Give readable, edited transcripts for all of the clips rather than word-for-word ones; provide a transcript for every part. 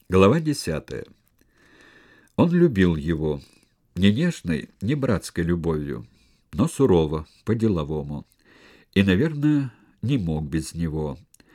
Глава 10. Он любил его, не нежной, не братской любовью, но сурово, по-деловому. И, наверное, не мог без него.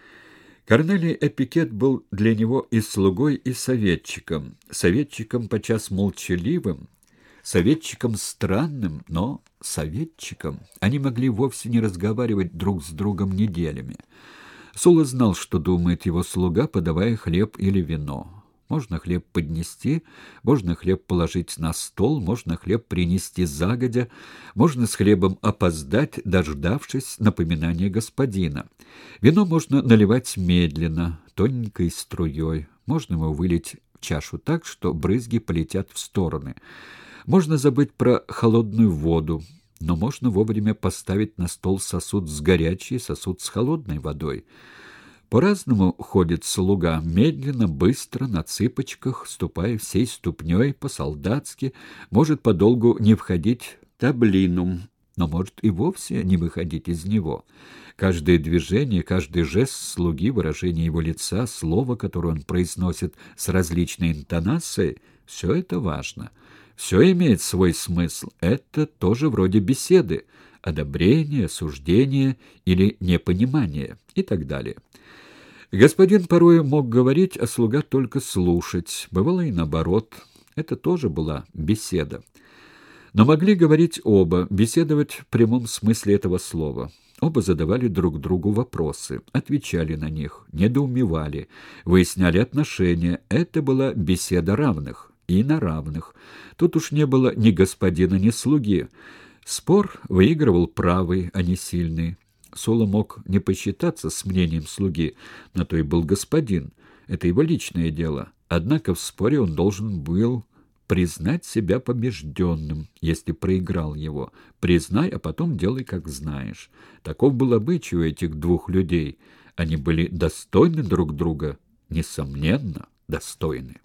Корнелий Эпикет был для него и слугой, и советчиком. Советчиком подчас молчаливым, советчиком странным, но советчиком. Они могли вовсе не разговаривать друг с другом неделями. Сула знал, что думает его слуга, подавая хлеб или вино. Можно хлеб поднести, можно хлеб положить на стол, можно хлеб принести загодя, можно с хлебом опоздать, дождавшись напоминания господина. Вино можно наливать медленно, тоненькой струей, можно его вылить в чашу так, что брызги полетят в стороны. Можно забыть про холодную воду, но можно вовремя поставить на стол сосуд с горячей, сосуд с холодной водой. По-разному ходит слуга, медленно, быстро, на цыпочках, ступая всей ступней, по-солдатски, может подолгу не входить в таблинум, но может и вовсе не выходить из него. Каждое движение, каждый жест слуги, выражение его лица, слово, которое он произносит с различной интонацией, все это важно. Все имеет свой смысл. Это тоже вроде беседы, одобрение, суждение или непонимание и так далее. Господин порой мог говорить, а слуга только слушать. Бывало и наоборот. Это тоже была беседа. Но могли говорить оба, беседовать в прямом смысле этого слова. Оба задавали друг другу вопросы, отвечали на них, недоумевали, выясняли отношения. Это была беседа равных и на равных. Тут уж не было ни господина, ни слуги. Спор выигрывал правый, а не сильный. Сула мог не посчитаться с мнением слуги, на то и был господин. Это его личное дело. Однако в споре он должен был признать себя побежденным, если проиграл его. Признай, а потом делай, как знаешь. Таков был обычай у этих двух людей. Они были достойны друг друга, несомненно, достойны.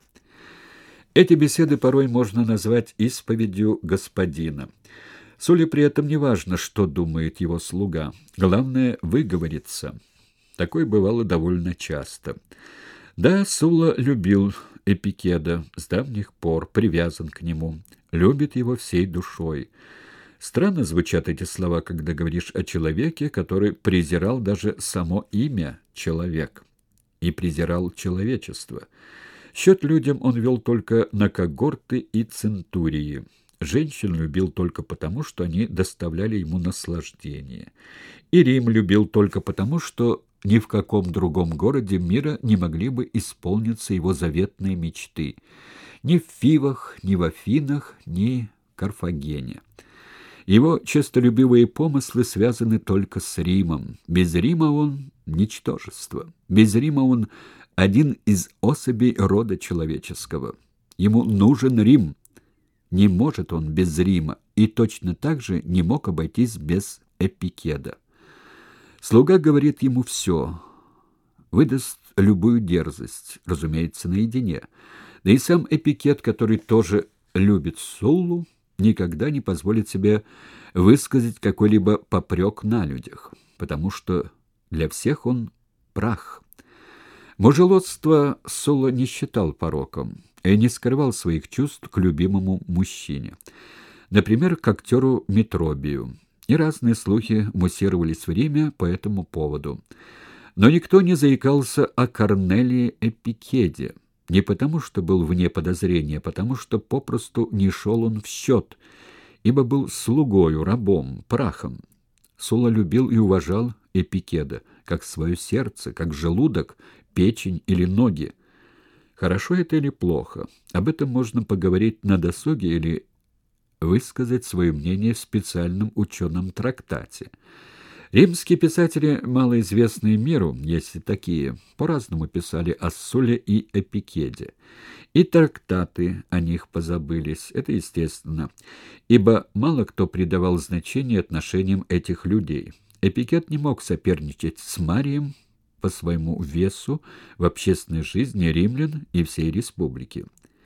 Эти беседы порой можно назвать исповедью господина. Суле при этом не важно, что думает его слуга. Главное — выговориться. Такое бывало довольно часто. Да, Сула любил Эпикеда с давних пор, привязан к нему, любит его всей душой. Странно звучат эти слова, когда говоришь о человеке, который презирал даже само имя «человек» и презирал человечество. Счет людям он вел только на когорты и центурии. Женщин любил только потому, что они доставляли ему наслаждение. И Рим любил только потому, что ни в каком другом городе мира не могли бы исполниться его заветные мечты. Ни в Фивах, ни в Афинах, ни в Карфагене. Его честолюбивые помыслы связаны только с Римом. Без Рима он — ничтожество. Без Рима он — один из особей рода человеческого. Ему нужен Рим. Не может он без Рима, и точно так же не мог обойтись без Эпикеда. Слуга говорит ему все, выдаст любую дерзость, разумеется, наедине. Да и сам Эпикет, который тоже любит Суллу, никогда не позволит себе высказать какой-либо попрек на людях, потому что для всех он прах. Мужелодство Сула не считал пороком и не скрывал своих чувств к любимому мужчине. Например, к актеру Метробию. И разные слухи муссировались в Риме по этому поводу. Но никто не заикался о Корнелии Эпикеде. Не потому, что был вне подозрения, а потому, что попросту не шел он в счет, ибо был слугою, рабом, прахом. Сула любил и уважал Эпикеда, как свое сердце, как желудок, печень или ноги. Хорошо это или плохо? Об этом можно поговорить на досуге или высказать свое мнение в специальном ученом трактате. Римские писатели, малоизвестные миру, если такие, по-разному писали о Суле и Эпикеде. И трактаты о них позабылись, это естественно, ибо мало кто придавал значение отношениям этих людей. Эпикет не мог соперничать с Марием по своему весу в общественной жизни римлян и всей республики.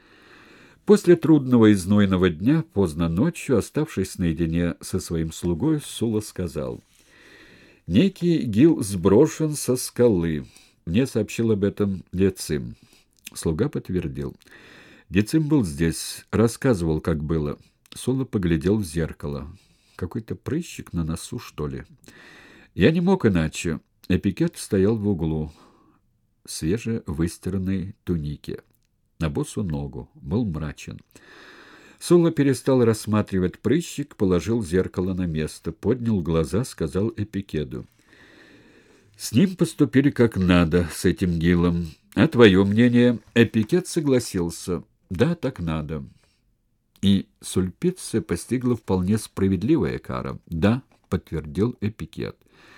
После трудного и знойного дня, поздно ночью, оставшись наедине со своим слугой, Сула сказал: «Некий Гил сброшен со скалы. Мне сообщил об этом Лецим. Слуга подтвердил. Децим был здесь, рассказывал, как было. Сула поглядел в зеркало. Какой-то прыщик на носу, что ли? Я не мог иначе. Эпикет стоял в углу, в свежевыстиранной тунике. На босу ногу, был мрачен. Сула перестал рассматривать прыщик, положил зеркало на место, поднял глаза, сказал Эпикеду. «С ним поступили как надо, с этим Гилом. А твое мнение?» Эпикет согласился. «Да, так надо». И Сульпиция постигла вполне справедливая кара. «Да», — подтвердил Эпикет.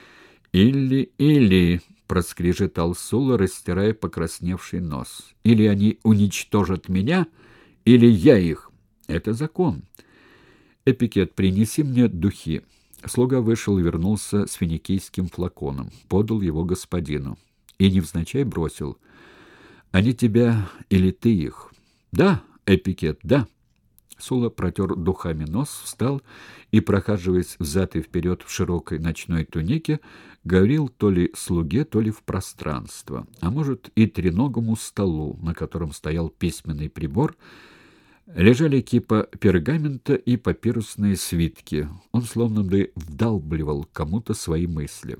«Или», — проскрежетал Сула, растирая покрасневший нос. «Или они уничтожат меня, или я их. Это закон. Эпикет, принеси мне духи». Слуга вышел и вернулся с финикийским флаконом, подал его господину. И невзначай бросил. «Они тебя или ты их?» «Да, Эпикет, да». Сула протер духами нос, встал и, прохаживаясь взад и вперед в широкой ночной тунике, говорил то ли слуге, то ли в пространство, а может и треногому столу, на котором стоял письменный прибор, лежали кипа пергамента и папирусные свитки. Он словно бы вдалбливал кому-то свои мысли.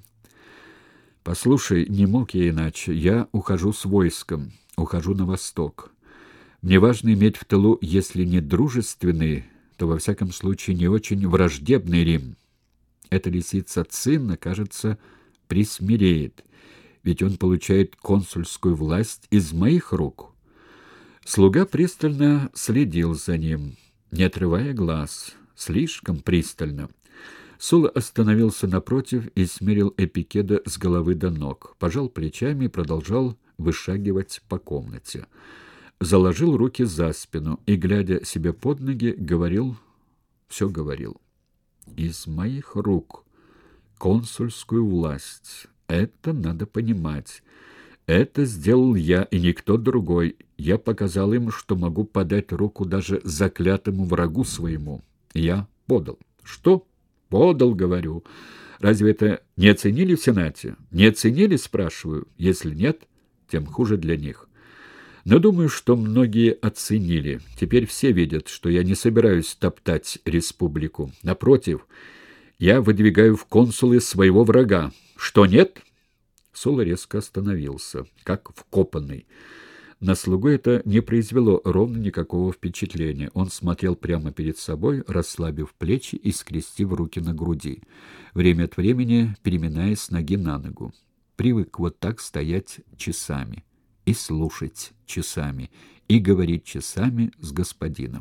«Послушай, не мог я иначе. Я ухожу с войском, ухожу на восток. Мне важно иметь в тылу, если не дружественный, то, во всяком случае, не очень враждебный Рим. Эта лисица Цинна, кажется, присмиреет, ведь он получает консульскую власть из моих рук». Слуга пристально следил за ним, не отрывая глаз, слишком пристально. Сула остановился напротив и смерил Эпикеда с головы до ног, пожал плечами и продолжал вышагивать по комнате. Заложил руки за спину и, глядя себе под ноги, говорил, все говорил. «Из моих рук консульскую власть. Это надо понимать. Это сделал я и никто другой. Я показал им, что могу подать руку даже заклятому врагу своему. Я подал. Что? Подал, говорю. Разве это не оценили в Сенате? Не оценили, спрашиваю. Если нет, тем хуже для них. Но думаю, что многие оценили. Теперь все видят, что я не собираюсь топтать республику. Напротив, я выдвигаю в консулы своего врага. Что нет?» Сула резко остановился, как вкопанный. На слугу это не произвело ровно никакого впечатления. Он смотрел прямо перед собой, расслабив плечи и скрестив руки на груди, время от времени переминаясь с ноги на ногу. Привык вот так стоять часами, и слушать часами, и говорить часами с господином.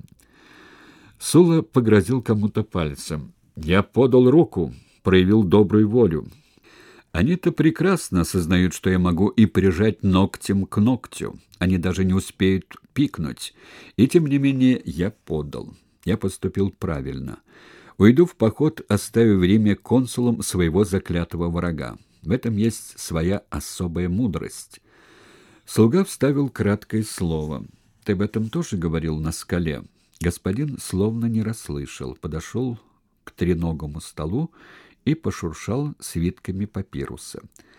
Сула погрозил кому-то пальцем. «Я подал руку, проявил добрую волю. Они-то прекрасно осознают, что я могу и прижать ногтем к ногтю. Они даже не успеют пикнуть. И тем не менее я подал. Я поступил правильно. Уйду в поход, оставив в Риме консулом своего заклятого врага. В этом есть своя особая мудрость». Слуга вставил краткое слово. «Ты об этом тоже говорил на скале?» Господин словно не расслышал, подошел к треногому столу и пошуршал свитками папируса.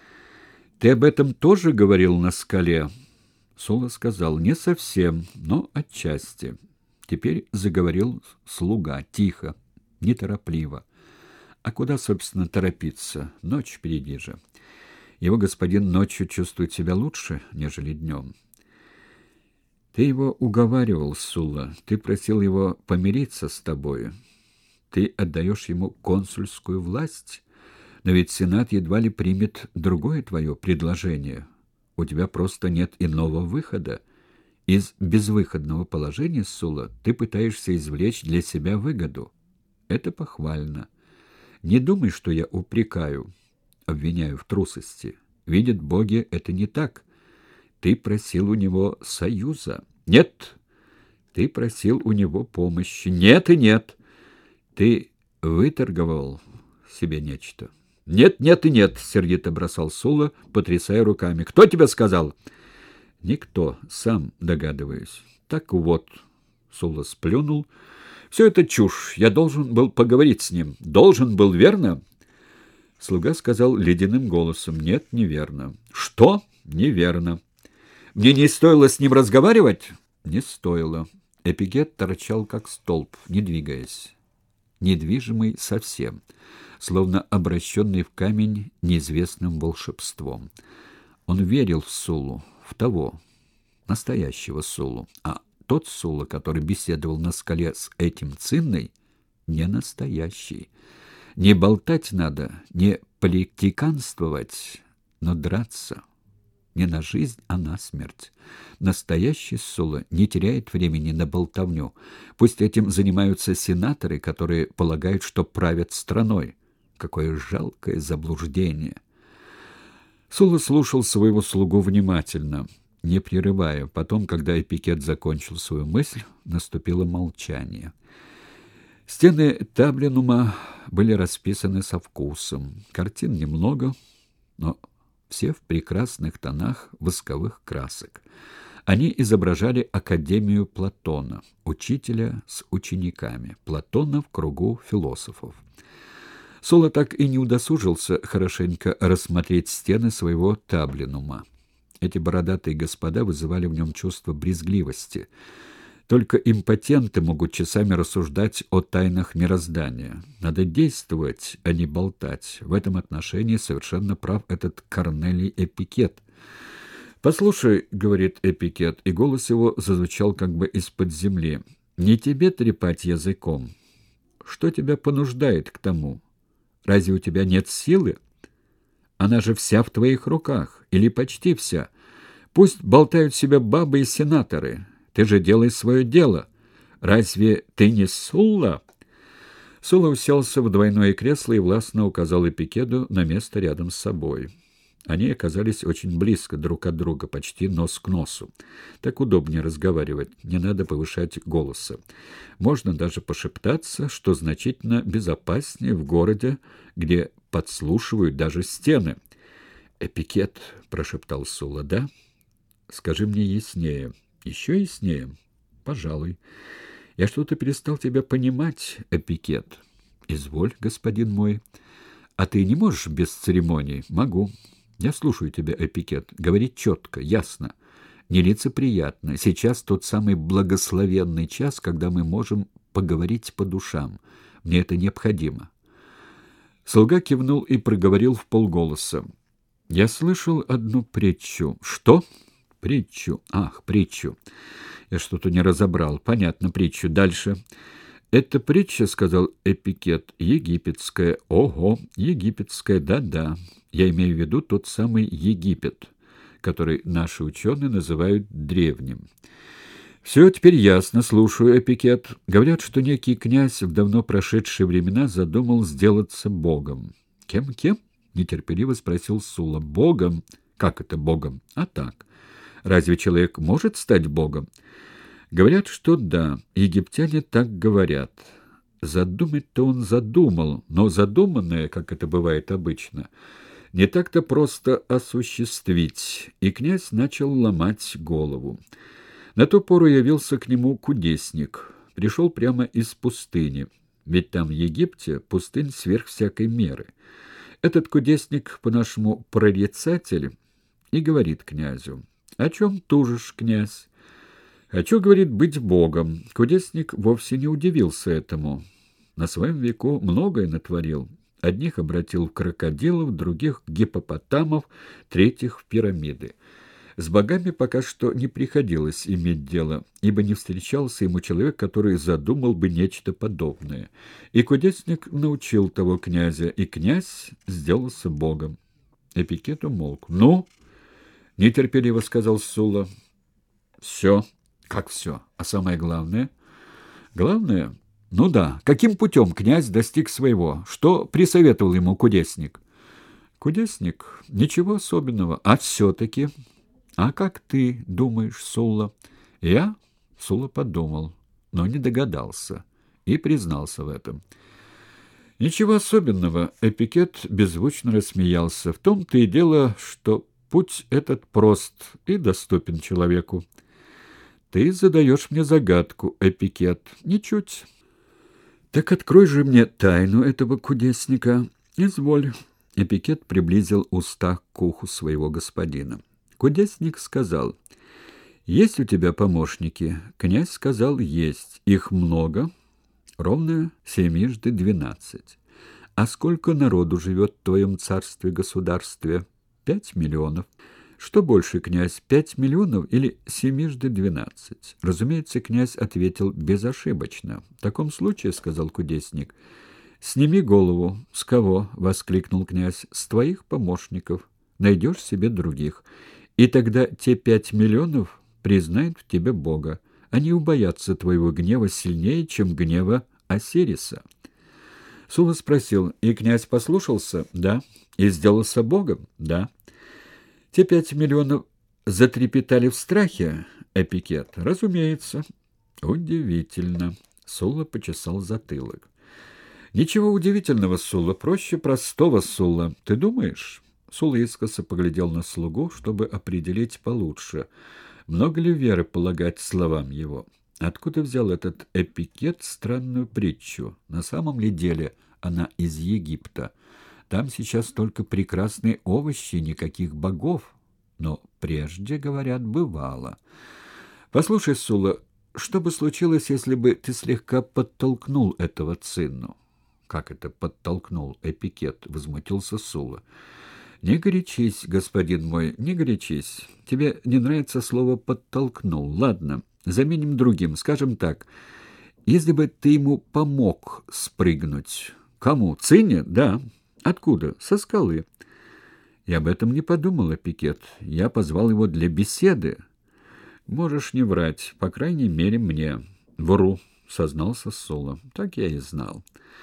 «Ты об этом тоже говорил на скале?» Сула сказал: «Не совсем, но отчасти». Теперь заговорил слуга, тихо, неторопливо. А куда, собственно, торопиться? Ночь впереди же. Его господин ночью чувствует себя лучше, нежели днем. Ты его уговаривал, Сула, ты просил его помириться с тобою. Ты отдаешь ему консульскую власть, но ведь Сенат едва ли примет другое твое предложение. У тебя просто нет иного выхода. Из безвыходного положения, Сула, ты пытаешься извлечь для себя выгоду. Это похвально. Не думай, что я упрекаю, обвиняю в трусости. Видят боги, это не так. Ты просил у него союза. Нет. Ты просил у него помощи. Нет и нет. Ты выторговал себе нечто. Нет, нет и нет, сердито бросал Сула, потрясая руками. Кто тебе сказал? Никто, сам догадываюсь. Так вот, Сула сплюнул. Все это чушь. Я должен был поговорить с ним. Должен был, верно? Слуга сказал ледяным голосом: «Нет, неверно». «Что? Неверно. Мне не стоило с ним разговаривать? Не стоило. Эпикет торчал как столб, не двигаясь. Недвижимый совсем, словно обращенный в камень неизвестным волшебством. Он верил в Сулу, в того, настоящего Сулу, а тот Сула, который беседовал на скале с этим Цинной, не настоящий. Не болтать надо, не политиканствовать, но драться. Не на жизнь, а на смерть. Настоящий Сула не теряет времени на болтовню. Пусть этим занимаются сенаторы, которые полагают, что правят страной. Какое жалкое заблуждение! Сула слушал своего слугу внимательно, не прерывая. Потом, когда Эпикет закончил свою мысль, наступило молчание. Стены Таблинума были расписаны со вкусом. Картин немного, но все в прекрасных тонах восковых красок. Они изображали Академию Платона, учителя с учениками, Платона в кругу философов. Сула так и не удосужился хорошенько рассмотреть стены своего Таблинума. Эти бородатые господа вызывали в нем чувство брезгливости. Только импотенты могут часами рассуждать о тайнах мироздания. Надо действовать, а не болтать. В этом отношении совершенно прав этот Корнелий Эпикет. «Послушай, — говорит Эпикет, и голос его зазвучал как бы из-под земли, — не тебе трепать языком. Что тебя понуждает к тому? Разве у тебя нет силы? Она же вся в твоих руках, или почти вся. Пусть болтают себе бабы и сенаторы. Ты же делай свое дело. Разве ты не Сулла?» Сула уселся в двойное кресло и властно указал Эпикеду на место рядом с собой. Они оказались очень близко друг от друга, почти нос к носу. Так удобнее разговаривать, не надо повышать голоса. Можно даже пошептаться, что значительно безопаснее в городе, где подслушивают даже стены. «Эпикет», — прошептал Сула, — «да? Скажи мне яснее». «Еще яснее?» «Пожалуй. Я что-то перестал тебя понимать, Эпикет». «Изволь, господин мой. А ты не можешь без церемоний?» «Могу. Я слушаю тебя, Эпикет. Говори четко, ясно, нелицеприятно. Сейчас тот самый благословенный час, когда мы можем поговорить по душам. Мне это необходимо». Слуга кивнул и проговорил вполголоса. «Я слышал одну притчу». «Что?» «Притчу. Ах, притчу. Я что-то не разобрал. Понятно, притчу. Дальше». «Это притча, — сказал Эпикет, — египетская». «Ого, египетская, да-да. Я имею в виду тот самый Египет, который наши ученые называют древним». «Все теперь ясно. Слушаю, Эпикет. Говорят, что некий князь в давно прошедшие времена задумал сделаться богом». «Кем-кем?» — нетерпеливо спросил Сула. «Богом? Как это богом? А так. Разве человек может стать богом?» «Говорят, что да. Египтяне так говорят. Задумать-то он задумал, но задуманное, как это бывает обычно, не так-то просто осуществить». И князь начал ломать голову. На ту пору явился к нему кудесник. Пришел прямо из пустыни, ведь там в Египте пустынь сверх всякой меры. Этот кудесник, по-нашему прорицатель, и говорит князю: «О чем тужишь, князь?» «Хочу, — говорит, — быть богом». Кудесник вовсе не удивился этому. На своем веку многое натворил. Одних обратил в крокодилов, других — в гиппопотамов, третьих — в пирамиды. С богами пока что не приходилось иметь дело, ибо не встречался ему человек, который задумал бы нечто подобное. И кудесник научил того князя, и князь сделался богом. Эпикет умолк. «Ну?» — нетерпеливо сказал Сула. «Все». «Как все? А самое главное?» «Главное? Ну да. Каким путем князь достиг своего? Что присоветовал ему кудесник?» «Кудесник? Ничего особенного. А все-таки...» «А как ты думаешь, Сула?» «Я?» — Сула подумал, но не догадался и признался в этом. «Ничего особенного», — Эпикет беззвучно рассмеялся. «В том-то и дело, что путь этот прост и доступен человеку». «Ты задаешь мне загадку, Эпикет». «Ничуть». «Так открой же мне тайну этого кудесника». «Изволь». Эпикет приблизил уста к уху своего господина. Кудесник сказал: «Есть у тебя помощники?» Князь сказал: «Есть. Их много, ровно 7×12. А сколько народу живет в твоем царстве-государстве? 5 миллионов. Что больше, князь, 5 миллионов или 7×12?» Разумеется, князь ответил безошибочно. «В таком случае, — сказал кудесник, — сними голову». «С кого?» — воскликнул князь. «С твоих помощников. Найдешь себе других. И тогда те 5 миллионов признают в тебе Бога. Они убоятся твоего гнева сильнее, чем гнева Осириса». Сула спросил: «И князь послушался?» «Да». «И сделался Богом?» «Да». «Те 5 миллионов затрепетали в страхе, Эпикет?» «Разумеется». «Удивительно». Сула почесал затылок. «Ничего удивительного, Сула, проще простого, Сула. Ты думаешь?» Сула искоса поглядел на слугу, чтобы определить получше, много ли веры полагать словам его. Откуда взял этот Эпикет странную притчу? На самом ли деле она из Египта? Там сейчас только прекрасные овощи, никаких богов. Но прежде, говорят, бывало. «Послушай, Сула, что бы случилось, если бы ты слегка подтолкнул этого Цинну?» «Как это подтолкнул, Эпикет?» — возмутился Сула. «Не горячись, господин мой, не горячись. Тебе не нравится слово «подтолкнул». Ладно, заменим другим. Скажем так, если бы ты ему помог спрыгнуть». «Кому? Цинне?» «Да». «Откуда?» «Со скалы». «Я об этом не подумал, Эпикет. Я позвал его для беседы». «Можешь не врать, по крайней мере, мне». «Вру», — сознался Сула. «Так я и знал».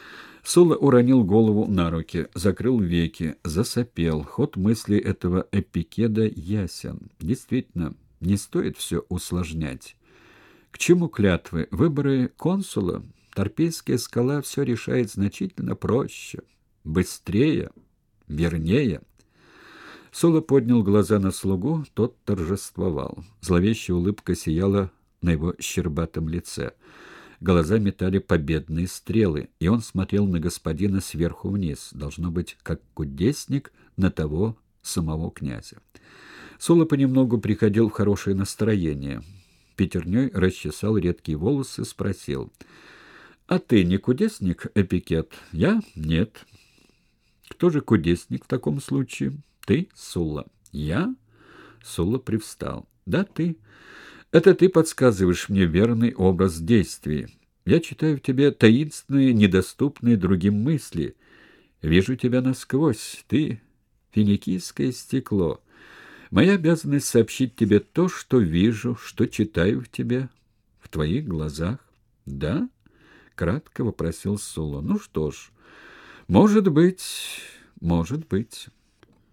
Сула уронил голову на руки, закрыл веки, засопел. Ход мысли этого Эпикеда ясен. Действительно, не стоит все усложнять. К чему клятвы? Выборы консула? Торпейская скала все решает значительно проще, быстрее, вернее. Сула поднял глаза на слугу, тот торжествовал. Зловещая улыбка сияла на его щербатом лице. Глаза метали победные стрелы, и он смотрел на господина сверху вниз, должно быть, как кудесник на того самого князя. Сула понемногу приходил в хорошее настроение. Пятерней расчесал редкие волосы, спросил: «А ты не кудесник, Эпикет?» «Я? Нет». «Кто же кудесник в таком случае?» «Ты, Сула». «Я?» Сула привстал. «Да, ты. Это ты подсказываешь мне верный образ действий. Я читаю в тебе таинственные, недоступные другим мысли. Вижу тебя насквозь. Ты — финикийское стекло. Моя обязанность сообщить тебе то, что вижу, что читаю в тебе, в твоих глазах». «Да?» — кратко вопросил Сула. «Ну что ж, может быть, может быть».